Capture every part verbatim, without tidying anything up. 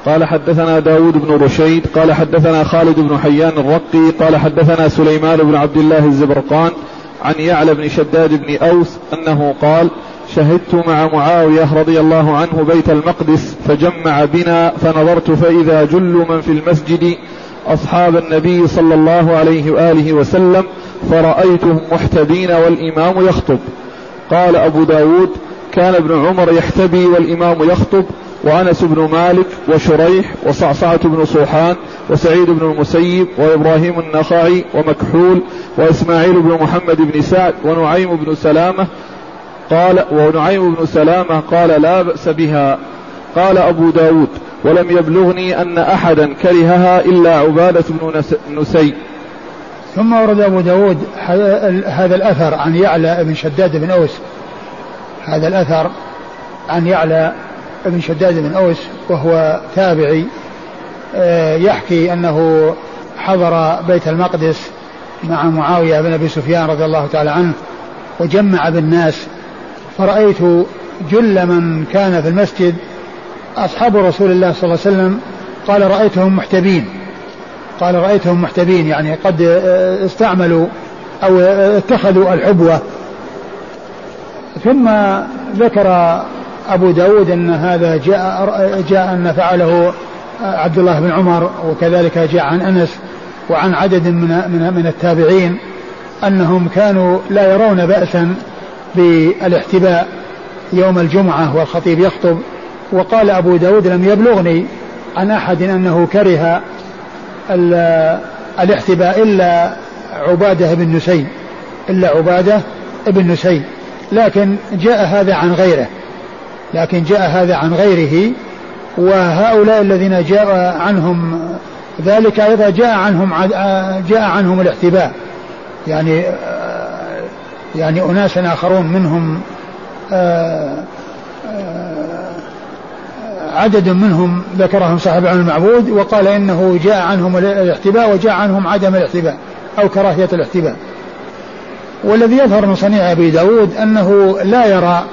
قال حدثنا داود بن رشيد قال حدثنا خالد بن حيان الرقي قال حدثنا سليمان بن عبد الله الزبرقان عن يعلى بن شداد بن أوس أنه قال شهدت مع معاوية رضي الله عنه بيت المقدس فجمع بنا فنظرت فإذا جل من في المسجد أصحاب النبي صلى الله عليه وآله وسلم فرأيتهم محتبين والإمام يخطب. قال أبو داود كان ابن عمر يحتبي والإمام يخطب وأنس بن مالك وشريح وصعصعة بن صوحان وسعيد بن المسيب وإبراهيم النخعي ومكحول وإسماعيل بن محمد بن سعد ونعيم بن سلامة قال ونعيم بن سلامة قال لا بأس بها. قال أبو داود ولم يبلغني أن أحدا كرهها إلا عبادة بن نسي. ثم ورد أبو داود هذا الأثر عن يعلى بن شداد بن أوس هذا الأثر عن يعلى بن شداد بن أوس وهو تابعي يحكي أنه حضر بيت المقدس مع معاوية بن أبي سفيان رضي الله تعالى عنه وجمع بالناس فرأيت جل من كان في المسجد أصحاب رسول الله صلى الله عليه وسلم قال رأيتهم محتبين قال رأيتهم محتبين يعني قد استعملوا أو اتخذوا الحبوة. ثم ذكر أبو داود أن هذا جاء, جاء أن فعله عبد الله بن عمر وكذلك جاء عن أنس وعن عدد من, من, من التابعين أنهم كانوا لا يرون بأسا بالاحتباء يوم الجمعة والخطيب يخطب. وقال أبو داود لم يبلغني عن أحد أنه كره الاحتباء إلا عبادة بن نسي إلا عبادة بن نسي لكن جاء هذا عن غيره لكن جاء هذا عن غيره وهؤلاء الذين جاء عنهم ذلك أيضا جاء عنهم جاء عنهم الاحتباء يعني يعني أناس آخرون منهم عدد منهم ذكرهم صاحب عن المعبود وقال إنه جاء عنهم الاحتباء وجاء عنهم عدم الاحتباء أو كراهية الاحتباء. والذي يظهر من صنيع أبي داود أنه لا يرى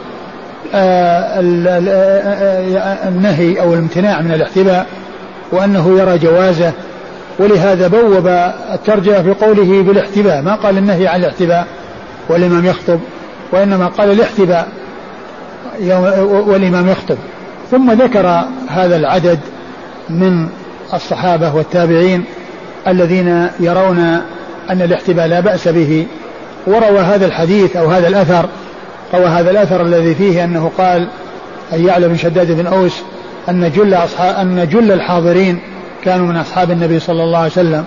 النهي أو الامتناع من الاحتباء وأنه يرى جوازه ولهذا بوب الترجمة في قوله بالاحتباء ما قال النهي عن الاحتباء والإمام يخطب وإنما قال الاحتباء والإمام يخطب. ثم ذكر هذا العدد من الصحابة والتابعين الذين يرون أن الاحتباء لا بأس به وروى هذا الحديث أو هذا الأثر روى هذا الأثر الذي فيه أنه قال أن يعلى بن شداد بن أوس أن جل, أن جل الحاضرين كانوا من أصحاب النبي صلى الله عليه وسلم.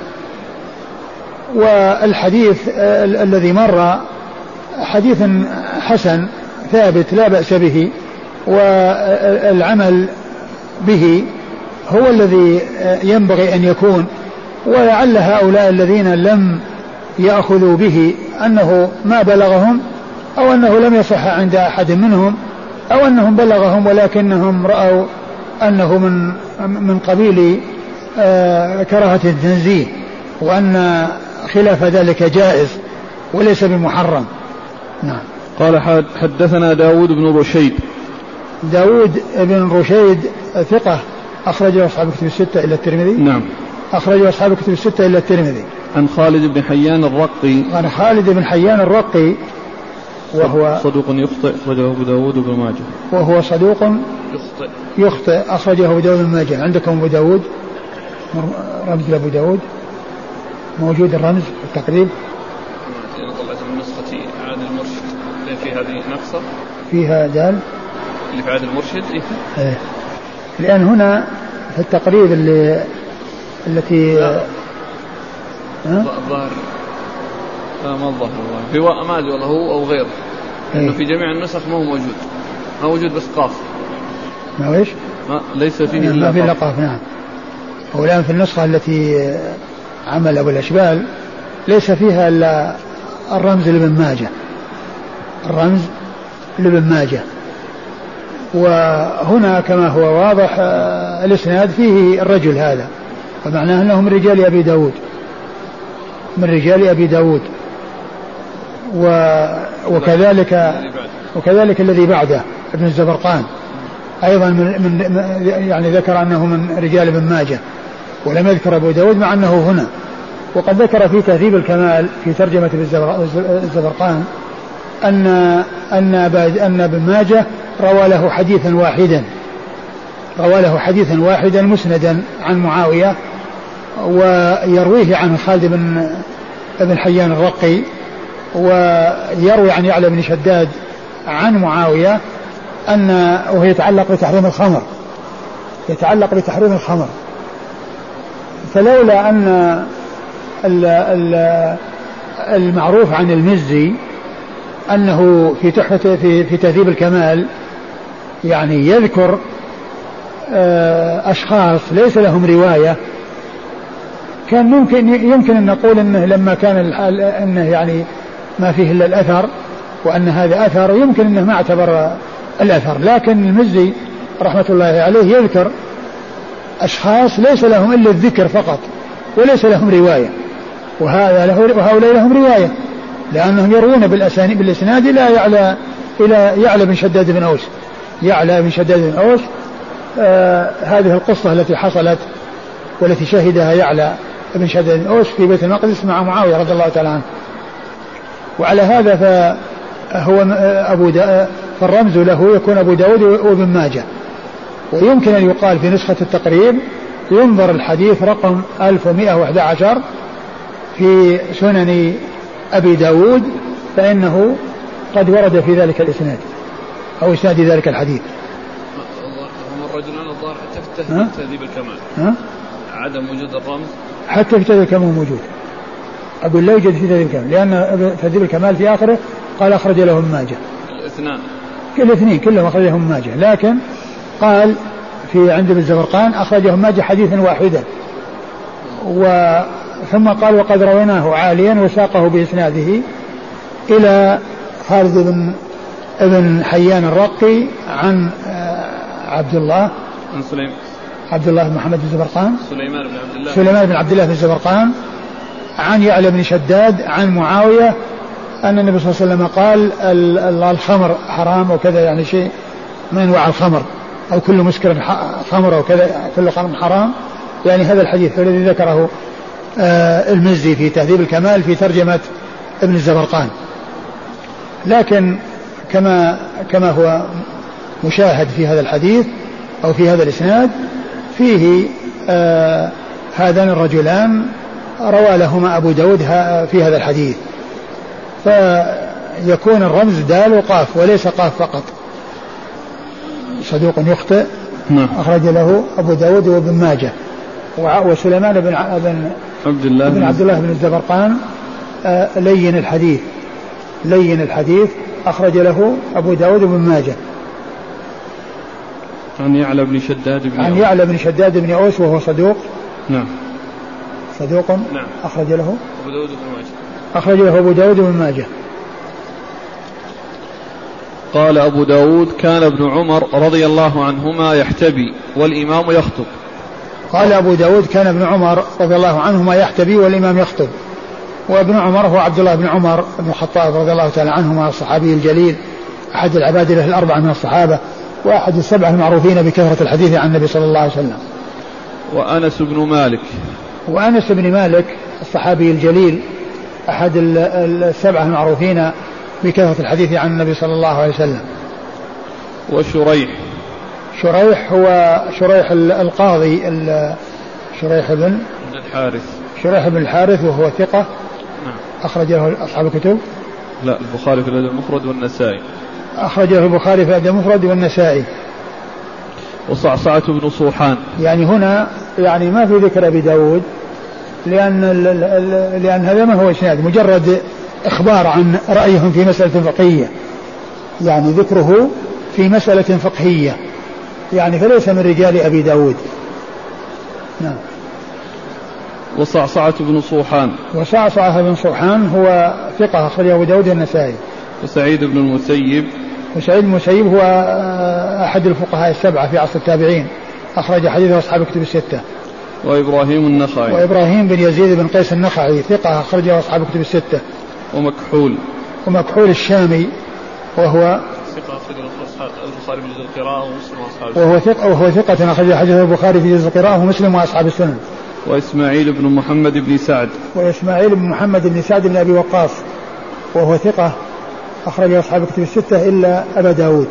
والحديث الذي مر حديث حسن ثابت لا بأس به والعمل به هو الذي ينبغي أن يكون. ولعل هؤلاء الذين لم يأخذوا به أنه ما بلغهم أو أنه لم يصح عند أحد منهم أو أنهم بلغهم ولكنهم رأوا أنه من من قبيل كراهة التنزيه وأن خلاف ذلك جائز وليس بمحرم. نعم. قال حدثنا داود بن رشيد. داود بن رشيد ثقة أخرجه أصحاب الكتب الستة إلا الترمذي. نعم. أخرجه أصحاب الكتب الستة إلا الترمذي. عن خالد بن حيان الرقي. عن خالد بن حيان الرقي وهو صدوق يخطئ أخرجه أبو داود بن ماجه. وهو صدوق يخطئ يخطئ أخرجه أبو داود بن ماجه. عندكم أبو داود رمز أبو داود موجود الرمز التقريب. طلعت من نسختي عاد المرشد في هذه نقصة فيها دال اللي في عاد المرشد. إيه. لأن هنا في التقريب اللي التي الظاهر لا ما الظاهر والله في ما أدري والله هو أو غيره لأنه في جميع النسخ ما هو موجود ما موجود بس قاف ما ويش ما ليس فيه ما في قاف. نعم. والآن في النسخة التي عمل أبو الأشبال ليس فيها إلا الرمز لابن ماجه الرمز لابن ماجه. وهنا كما هو واضح الإسناد فيه الرجل هذا ومعناه أنه من رجال أبي داود من رجال أبي داود و... وكذلك وكذلك الذي بعده ابن الزبرقان أيضا من, من يعني ذكر أنه من رجال ابن ماجه ولم يذكر أبو داود مع أنه هنا. وقد ذكر في تهذيب الكمال في ترجمة الزبرقان أن أن أن ابن ماجه روى له حديثا واحدا روى له حديثا واحدا مسندا عن معاوية، ويرويه عن خالد بن ابن حيان الرقي، ويروي عن يعلى بن شداد عن معاوية أن وهي يتعلق بتحريم الخمر يتعلق بتحريم الخمر فلولا أن المعروف عن المزي أنه في تحفة في, في تهذيب الكمال يعني يذكر أشخاص ليس لهم رواية، كان ممكن يمكن أن نقول أنه لما كان الحال أنه يعني ما فيه إلا الأثر وأن هذا أثر يمكن أنه ما اعتبر الأثر، لكن المزي رحمة الله عليه يذكر أشخاص ليس لهم إلا الذكر فقط وليس لهم رواية، وهذا له وهؤلاء لهم رواية لأنهم يروون بالأسانيد بالإسناد إلى يعلى إلى يعلى بن شداد بن أوس يعلى بن شداد بن أوس آه هذه القصة التي حصلت والتي شهدها يعلى بن شداد بن أوس في بيت المقدس مع معاوية رضي الله تعالى عنه. وعلى هذا فهو أبو دا فالرمز له يكون أبو داود وابن ماجه. ويمكن أن يقال في نسخة التقريب ينظر الحديث رقم ألف ومئة وأحد عشر في سنن أبي داود فإنه قد ورد في ذلك الإسناد أو إسناد ذلك الحديث. هم الرجلان الظاهر حتى في تهذيب الكمال ها؟ عدم وجود الرمز حتى في تهذيب الكمال موجود، أقول لا يوجد في تهذيب الكمال لأن تهذيب الكمال في آخره قال أخرج له ابن ماجه الاثنان الاثنين كلهم أخرج لهم ماجه، لكن قال في عند ابن زبرقان أخرجه ماجه حديثا واحدا، ثم قال وقد رويناه عاليا وساقه بإسناده إلى خالد بن ابن حيان الرقي عن عبد الله عن سليم عبد الله بن محمد بن زبرقان سليمان بن عبد الله سليمان بن عبد الله بن زبرقان عن يعلى بن شداد عن معاوية أن النبي صلى الله عليه وسلم قال الخمر حرام وكذا، يعني شيء من أنواع الخمر أو كل مسكر خمر أو كذا كل خمر حرام، يعني هذا الحديث الذي ذكره آه المزي في تهذيب الكمال في ترجمة ابن الزبرقان. لكن كما كما هو مشاهد في هذا الحديث أو في هذا الإسناد فيه آه هذان الرجلان روى لهما أبو داود في هذا الحديث، فيكون الرمز دال وقاف وليس قاف فقط. صدوق يخطئ أخرج له أبو داود وابن ماجه. وسليمان بن عبد الله بن عبد الله بن الزبرقان لين الحديث لين الحديث أخرج له أبو داود وابن ماجه. عن يعلى بن شداد بن عن يعلى بن شداد بن أوس وهو صدوق نعم صدوق نعم أخرج له أبو داود وابن ماجه أخرج له أبو داود وابن ماجه. قال أبو داود كان ابن عمر رضي الله عنهما يحتبي والإمام يخطب. قال أبو داود كان ابن عمر رضي الله عنهما يحتبي والإمام يخطب. وابن عمر هو عبد الله بن عمر بن الخطاب رضي الله تعالى عنهما الصحابي الجليل أحد العباد له الأربعة من الصحابة وأحد السبعة المعروفين بكثرة الحديث عن النبي صلى الله عليه وسلم. وأنس بن مالك وأنس بن مالك الصحابي الجليل أحد السبعة المعروفين بكثرة الحديث عن النبي صلى الله عليه وسلم. وشريح شريح هو شريح القاضي شريح بن الحارث شريح بن الحارث وهو ثقة نعم. أخرج له أصحاب الكتب لا البخاري في الأدب المفرد والنسائي أخرج له البخاري في الأدب المفرد والنسائي. وصعصعة بن صوحان يعني هنا يعني ما في ذكر أبي داود لأن لأن هذا ما هو إسناد مجرد إخبار عن رأيهم في مسألة فقهية، يعني ذكره في مسألة فقهية يعني فليس من رجال أبي داود. نعم. وصعصعة بن صوحان وصعصعة بن صوحان هو ثقة أخرج أبو داود النسائي. وسعيد بن المسيب وسعيد بن المسيب هو أحد الفقهاء السبعة في عصر التابعين أخرج حديثه أصحاب الكتب الستة. وإبراهيم النخعي وإبراهيم بن يزيد بن قيس النخعي ثقة أخرجه أصحاب الكتب الستة. ومكحول ومكحول الشامي وهو ثقة أخرج البخاري في جزء القراءة ومسلم وأصحاب وهو ثقة وهو ثقة أخرج حديث البخاري في جزء القراءة ومسلم وأصحاب السنن. وإسماعيل بن محمد بن سعد وإسماعيل بن محمد بن سعد بن أبي وقاص وهو ثقة أخرج أصحاب الكتب الستة إلا أبا داود.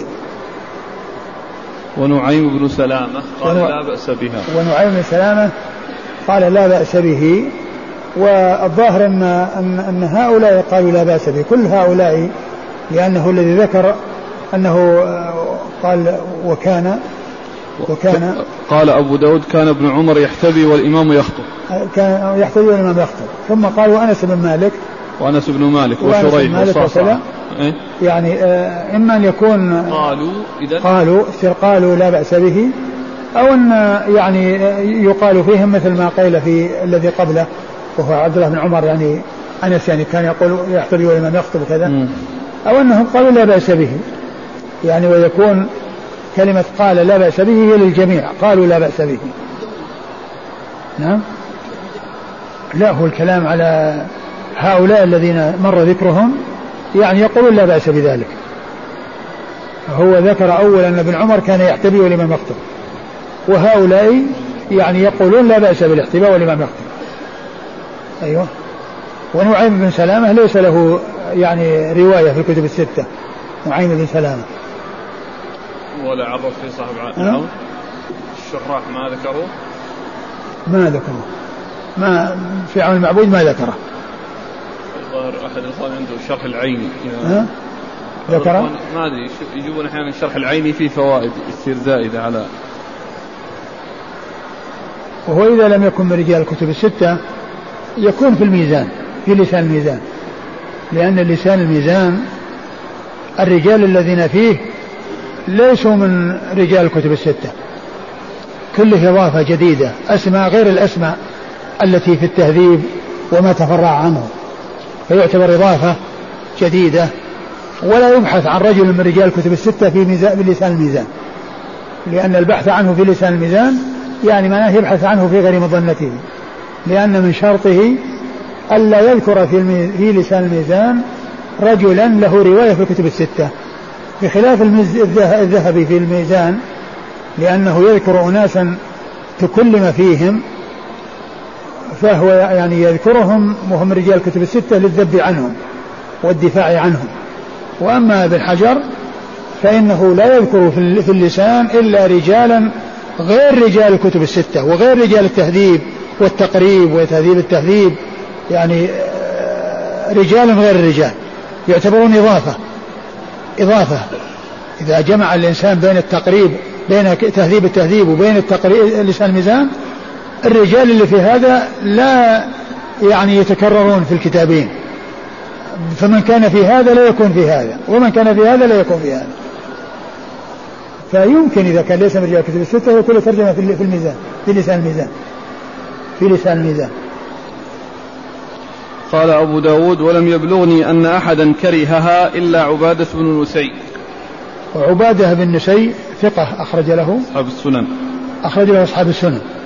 ونعيم بن سلامة قال ونع... لا بأس بها. ونعيم بن سلامة قال لا بأس به. والظاهر أن, أن, أن هؤلاء قالوا لا بأس به كل هؤلاء لأنه الذي ذكر أنه قال وكان وكان قال أبو داود كان ابن عمر يحتبي والإمام يخطب كان يحتبي والإمام يخطب. ثم قال وأنس بن مالك وأنس بن مالك وشريح وصعصع إيه؟ يعني إما أن يكون قالوا إذا قالوا قالوا لا بأس به أو أن يعني يقال فيهم مثل ما قيل في الذي قبله وهو عبد الله بن عمر يعني أنس يعني كان يقول يحتبي والإمام يخطب كذا أو أنهم قالوا لا بأس به يعني ويكون كلمة قال لا بأس به هي للجميع قالوا لا بأس به. نعم لا هو الكلام على هؤلاء الذين مر ذكرهم يعني يقولون لا بأس بذلك. هو ذكر أولا أن ابن عمر كان يحتبي والإمام يخطب وهؤلاء يعني يقولون لا بأس بالاحتباء والإمام يخطب. أيوة. ونعيم بن سلامة ليس له يعني رواية في الكتب الستة. نعيم بن سلامة ولا عرف في صاحب العون الشراح ما ذكروه ما ذكروه ما في عون المعبود ما ذكره. الظاهر أحد الإخوان عنده شرح العيني ها ذكره ما أدري يجيبون أحيانا شرح العيني فيه فوائد يصير زائدة على. وهو إذا لم يكن من رجال الكتب الستة يكون في الميزان في لسان الميزان لأن لسان الميزان الرجال الذين فيه ليسوا من رجال الكتب الستة كله إضافة جديدة أسماء غير الأسماء التي في التهذيب وما تفرع عنه فيعتبر إضافة جديدة ولا يبحث عن رجل من رجال الكتب الستة في ميزان بلسان الميزان لأن البحث عنه في لسان الميزان يعني معناه يبحث عنه في غير مظنته لأن من شرطه ألا يذكر في, المي... في لسان الميزان رجلا له رواية في الكتب الستة بخلاف المز... الذهبي في الميزان لأنه يذكر أناسا تكلم فيهم فهو يعني يذكرهم وهم رجال الكتب الستة للذب عنهم والدفاع عنهم. وأما ابن حجر فإنه لا يذكر في اللسان إلا رجالا غير رجال الكتب الستة وغير رجال التهذيب والتقريب وتهذيب التهذيب يعني رجال غير الرجال يعتبرون إضافة إضافة إذا جمع الإنسان بين التقريب بين تهذيب التهذيب وبين التقريب لسان الميزان الرجال اللي في هذا لا يعني يتكررون في الكتابين فمن كان في هذا لا يكون في هذا ومن كان في هذا لا يكون في هذا فيمكن إذا كان ليس من رجال الكتب الستة يكون ترجمة في الميزان في لسان الميزان في لسان الميزان. قال أبو داود ولم يبلغني أن أحدا كرهها إلا عبادة بن نسي. وعبادة بن نسي ثقة أخرج له أصحاب السنن أخرج له أصحاب السنن.